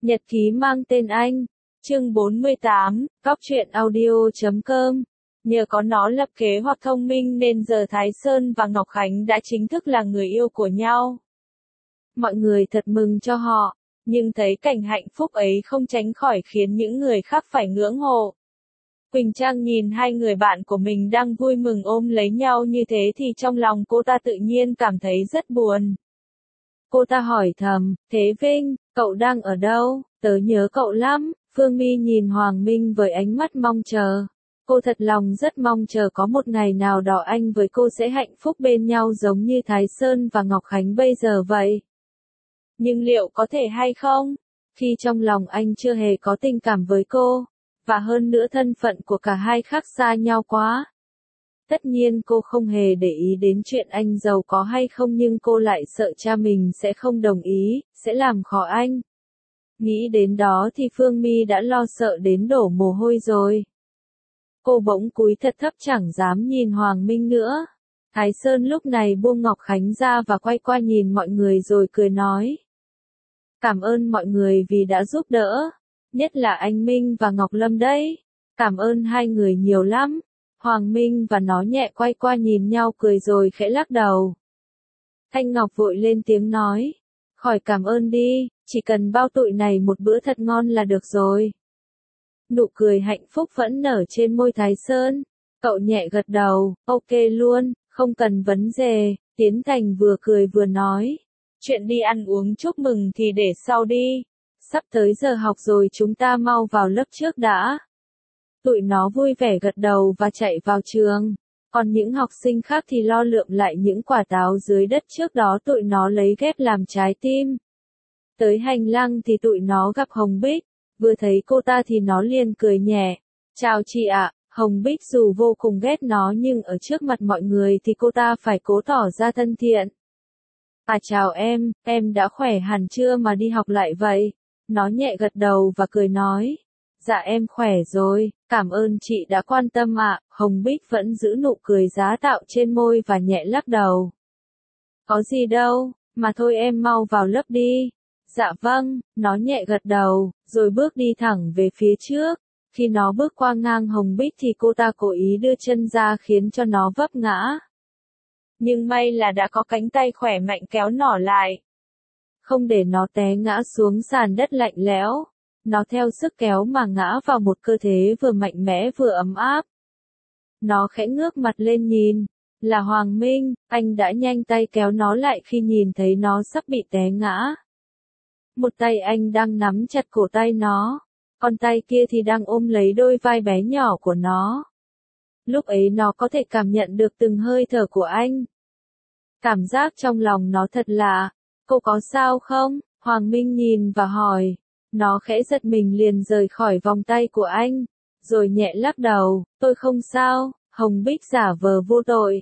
Nhật ký mang tên anh. Chương 48, Góc truyện audio.com. Nhờ có nó lập kế hoạch thông minh nên giờ Thái Sơn và Ngọc Khánh đã chính thức là người yêu của nhau. Mọi người thật mừng cho họ, nhưng thấy cảnh hạnh phúc ấy không tránh khỏi khiến những người khác phải ngưỡng mộ. Quỳnh Trang nhìn hai người bạn của mình đang vui mừng ôm lấy nhau như thế thì trong lòng cô ta tự nhiên cảm thấy rất buồn. Cô ta hỏi thầm, Thế Vinh, cậu đang ở đâu? Tớ nhớ cậu lắm. Phương My nhìn Hoàng Minh với ánh mắt mong chờ. Cô thật lòng rất mong chờ có một ngày nào đó anh với cô sẽ hạnh phúc bên nhau giống như Thái Sơn và Ngọc Khánh bây giờ vậy. Nhưng liệu có thể hay không? Khi trong lòng anh chưa hề có tình cảm với cô, và hơn nữa thân phận của cả hai khác xa nhau quá. Tất nhiên cô không hề để ý đến chuyện anh giàu có hay không, nhưng cô lại sợ cha mình sẽ không đồng ý, sẽ làm khó anh. Nghĩ đến đó thì Phương My đã lo sợ đến đổ mồ hôi rồi. Cô bỗng cúi thật thấp chẳng dám nhìn Hoàng Minh nữa. Thái Sơn lúc này buông Ngọc Khánh ra và quay qua nhìn mọi người rồi cười nói. Cảm ơn mọi người vì đã giúp đỡ, nhất là anh Minh và Ngọc Lâm đấy. Cảm ơn hai người nhiều lắm. Hoàng Minh và nó nhẹ quay qua nhìn nhau cười rồi khẽ lắc đầu. Thanh Ngọc vội lên tiếng nói. Khỏi cảm ơn đi, chỉ cần bao tụi này một bữa thật ngon là được rồi. Nụ cười hạnh phúc vẫn nở trên môi Thái Sơn. Cậu nhẹ gật đầu, ok luôn, không cần vấn đề. Tiến Thành vừa cười vừa nói. Chuyện đi ăn uống chúc mừng thì để sau đi. Sắp tới giờ học rồi, chúng ta mau vào lớp trước đã. Tụi nó vui vẻ gật đầu và chạy vào trường. Còn những học sinh khác thì lo lượm lại những quả táo dưới đất trước đó tụi nó lấy ghép làm trái tim. Tới hành lang thì tụi nó gặp Hồng Bích. Vừa thấy cô ta thì nó liền cười nhẹ. Chào chị ạ. Hồng Bích dù vô cùng ghét nó nhưng ở trước mặt mọi người thì cô ta phải cố tỏ ra thân thiện. À chào em đã khỏe hẳn chưa mà đi học lại vậy? Nó nhẹ gật đầu và cười nói. Dạ em khỏe rồi, cảm ơn chị đã quan tâm ạ. Hồng Bích vẫn giữ nụ cười giá tạo trên môi và nhẹ lắc đầu. Có gì đâu, mà thôi em mau vào lớp đi. Dạ vâng, nó nhẹ gật đầu, rồi bước đi thẳng về phía trước. Khi nó bước qua ngang Hồng Bích thì cô ta cố ý đưa chân ra khiến cho nó vấp ngã. Nhưng may là đã có cánh tay khỏe mạnh kéo nó lại. Không để nó té ngã xuống sàn đất lạnh lẽo. Nó theo sức kéo mà ngã vào một cơ thể vừa mạnh mẽ vừa ấm áp. Nó khẽ ngước mặt lên nhìn. Là Hoàng Minh, anh đã nhanh tay kéo nó lại khi nhìn thấy nó sắp bị té ngã. Một tay anh đang nắm chặt cổ tay nó, còn tay kia thì đang ôm lấy đôi vai bé nhỏ của nó. Lúc ấy nó có thể cảm nhận được từng hơi thở của anh. Cảm giác trong lòng nó thật lạ. Cô có sao không? Hoàng Minh nhìn và hỏi. Nó khẽ giật mình liền rời khỏi vòng tay của anh, rồi nhẹ lắc đầu, tôi không sao. Hồng Bích giả vờ vô tội.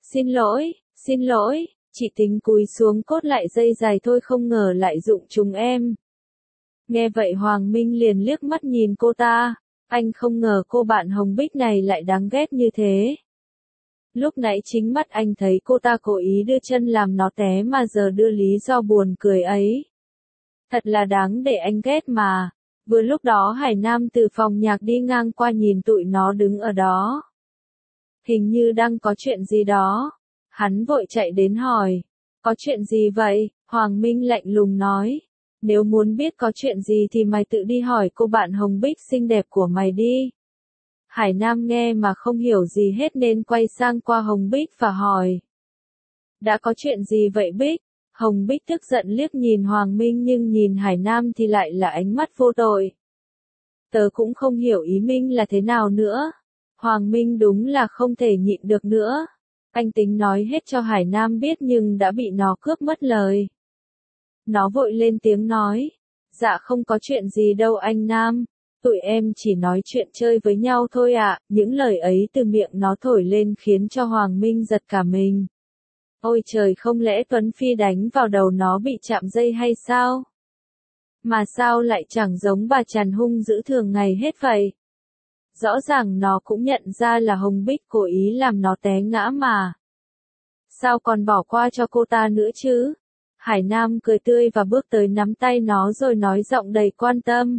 Xin lỗi, chị tính cúi xuống cốt lại dây dài thôi không ngờ lại dụng chúng em. Nghe vậy Hoàng Minh liền liếc mắt nhìn cô ta, anh không ngờ cô bạn Hồng Bích này lại đáng ghét như thế. Lúc nãy chính mắt anh thấy cô ta cố ý đưa chân làm nó té mà giờ đưa lý do buồn cười ấy. Thật là đáng để anh ghét mà. Vừa lúc đó Hải Nam từ phòng nhạc đi ngang qua nhìn tụi nó đứng ở đó. Hình như đang có chuyện gì đó. Hắn vội chạy đến hỏi. Có chuyện gì vậy? Hoàng Minh lạnh lùng nói. Nếu muốn biết có chuyện gì thì mày tự đi hỏi cô bạn Hồng Bích xinh đẹp của mày đi. Hải Nam nghe mà không hiểu gì hết nên quay sang qua Hồng Bích và hỏi. Đã có chuyện gì vậy Bích? Hồng Bích tức giận liếc nhìn Hoàng Minh nhưng nhìn Hải Nam thì lại là ánh mắt vô tội. Tớ cũng không hiểu ý Minh là thế nào nữa. Hoàng Minh đúng là không thể nhịn được nữa. Anh tính nói hết cho Hải Nam biết nhưng đã bị nó cướp mất lời. Nó vội lên tiếng nói. Dạ không có chuyện gì đâu anh Nam. Tụi em chỉ nói chuyện chơi với nhau thôi ạ. Những lời ấy từ miệng nó thổi lên khiến cho Hoàng Minh giật cả mình. Ôi trời, không lẽ Tuấn Phi đánh vào đầu nó bị chạm dây hay sao? Mà sao lại chẳng giống bà Trần hung dữ thường ngày hết vậy? Rõ ràng nó cũng nhận ra là Hồng Bích cố ý làm nó té ngã mà. Sao còn bỏ qua cho cô ta nữa chứ? Hải Nam cười tươi và bước tới nắm tay nó rồi nói giọng đầy quan tâm.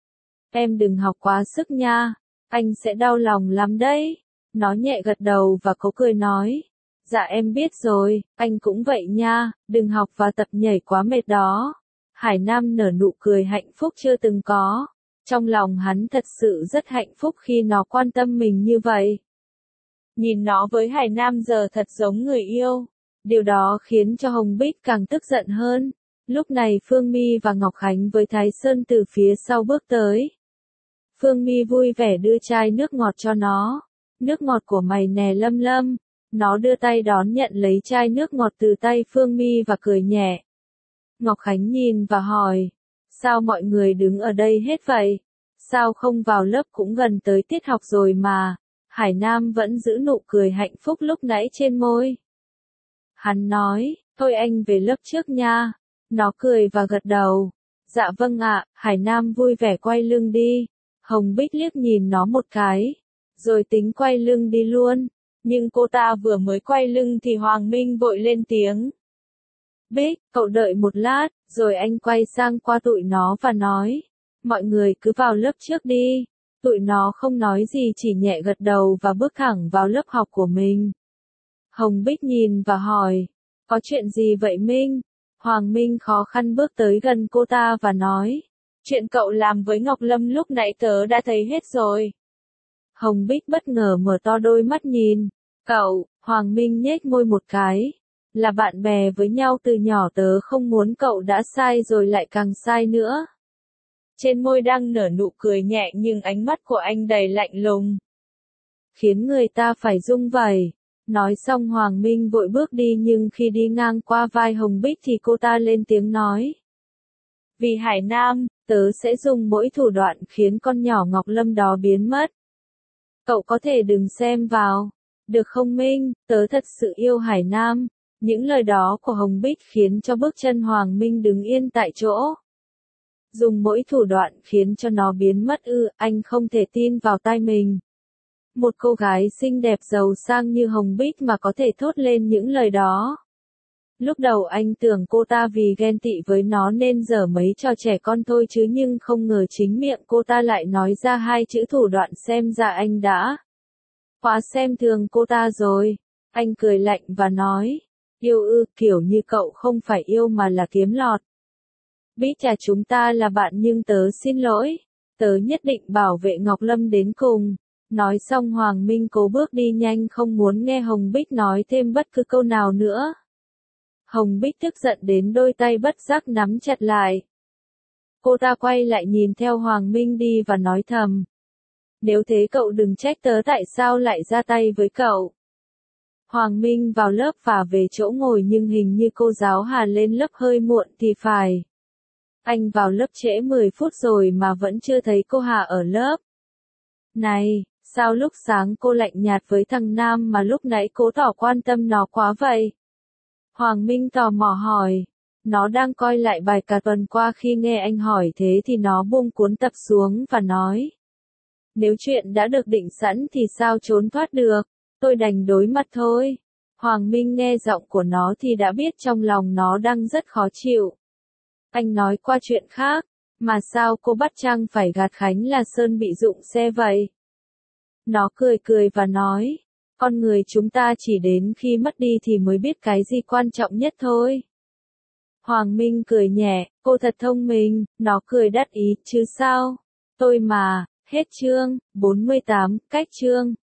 Em đừng học quá sức nha, anh sẽ đau lòng lắm đấy. Nó nhẹ gật đầu và cố cười nói. Dạ em biết rồi, anh cũng vậy nha, đừng học và tập nhảy quá mệt đó. Hải Nam nở nụ cười hạnh phúc chưa từng có. Trong lòng hắn thật sự rất hạnh phúc khi nó quan tâm mình như vậy. Nhìn nó với Hải Nam giờ thật giống người yêu. Điều đó khiến cho Hồng Bích càng tức giận hơn. Lúc này Phương My và Ngọc Khánh với Thái Sơn từ phía sau bước tới. Phương My vui vẻ đưa chai nước ngọt cho nó. Nước ngọt của mày nè Lâm Lâm. Nó đưa tay đón nhận lấy chai nước ngọt từ tay Phương My và cười nhẹ. Ngọc Khánh nhìn và hỏi. Sao mọi người đứng ở đây hết vậy? Sao không vào lớp, cũng gần tới tiết học rồi mà. Hải Nam vẫn giữ nụ cười hạnh phúc lúc nãy trên môi. Hắn nói, thôi anh về lớp trước nha. Nó cười và gật đầu. Dạ vâng ạ. Hải Nam vui vẻ quay lưng đi. Hồng Bích liếc nhìn nó một cái, rồi tính quay lưng đi luôn. Nhưng cô ta vừa mới quay lưng thì Hoàng Minh vội lên tiếng. Bích, cậu đợi một lát, rồi anh quay sang qua tụi nó và nói. Mọi người cứ vào lớp trước đi. Tụi nó không nói gì, chỉ nhẹ gật đầu và bước thẳng vào lớp học của mình. Hồng Bích nhìn và hỏi. Có chuyện gì vậy Minh? Hoàng Minh khó khăn bước tới gần cô ta và nói. Chuyện cậu làm với Ngọc Lâm lúc nãy tớ đã thấy hết rồi. Hồng Bích bất ngờ mở to đôi mắt nhìn. Cậu, Hoàng Minh nhếch môi một cái. Là bạn bè với nhau từ nhỏ, tớ không muốn cậu đã sai rồi lại càng sai nữa. Trên môi đang nở nụ cười nhẹ nhưng ánh mắt của anh đầy lạnh lùng. Khiến người ta phải rung vẩy. Nói xong Hoàng Minh vội bước đi, nhưng khi đi ngang qua vai Hồng Bích thì cô ta lên tiếng nói. Vì Hải Nam, tớ sẽ dùng mỗi thủ đoạn khiến con nhỏ Ngọc Lâm đó biến mất. Cậu có thể đừng xem vào. Được không Minh, tớ thật sự yêu Hải Nam. Những lời đó của Hồng Bích khiến cho bước chân Hoàng Minh đứng yên tại chỗ. Dùng mỗi thủ đoạn khiến cho nó biến mất ư? Anh không thể tin vào tai mình. Một cô gái xinh đẹp giàu sang như Hồng Bích mà có thể thốt lên những lời đó. Lúc đầu anh tưởng cô ta vì ghen tị với nó nên giở mấy trò trẻ con thôi chứ, nhưng không ngờ chính miệng cô ta lại nói ra hai chữ thủ đoạn, xem ra anh đã quá xem thường cô ta rồi. Anh cười lạnh và nói, yêu ư, kiểu như cậu không phải yêu mà là kiếm lọt. Bích à, chúng ta là bạn nhưng tớ xin lỗi. Tớ nhất định bảo vệ Ngọc Lâm đến cùng. Nói xong Hoàng Minh cố bước đi nhanh, không muốn nghe Hồng Bích nói thêm bất cứ câu nào nữa. Hồng Bích tức giận đến đôi tay bất giác nắm chặt lại. Cô ta quay lại nhìn theo Hoàng Minh đi và nói thầm. Nếu thế cậu đừng trách tớ tại sao lại ra tay với cậu. Hoàng Minh vào lớp và về chỗ ngồi, nhưng hình như cô giáo Hà lên lớp hơi muộn thì phải. Anh vào lớp trễ 10 phút rồi mà vẫn chưa thấy cô Hà ở lớp. Này, sao lúc sáng cô lạnh nhạt với thằng Nam mà lúc nãy cố tỏ quan tâm nó quá vậy? Hoàng Minh tò mò hỏi. Nó đang coi lại bài cả tuần qua, khi nghe anh hỏi thế thì nó buông cuốn tập xuống và nói. Nếu chuyện đã được định sẵn thì sao trốn thoát được, tôi đành đối mặt thôi. Hoàng Minh nghe giọng của nó thì đã biết trong lòng nó đang rất khó chịu. Anh nói qua chuyện khác, mà sao cô bắt Trang phải gạt Khánh là Sơn bị rụng xe vậy? Nó cười cười và nói, con người chúng ta chỉ đến khi mất đi thì mới biết cái gì quan trọng nhất thôi. Hoàng Minh cười nhẹ, cô thật thông minh. Nó cười đắc ý, chứ sao? Tôi mà. Hết chương 48, cách chương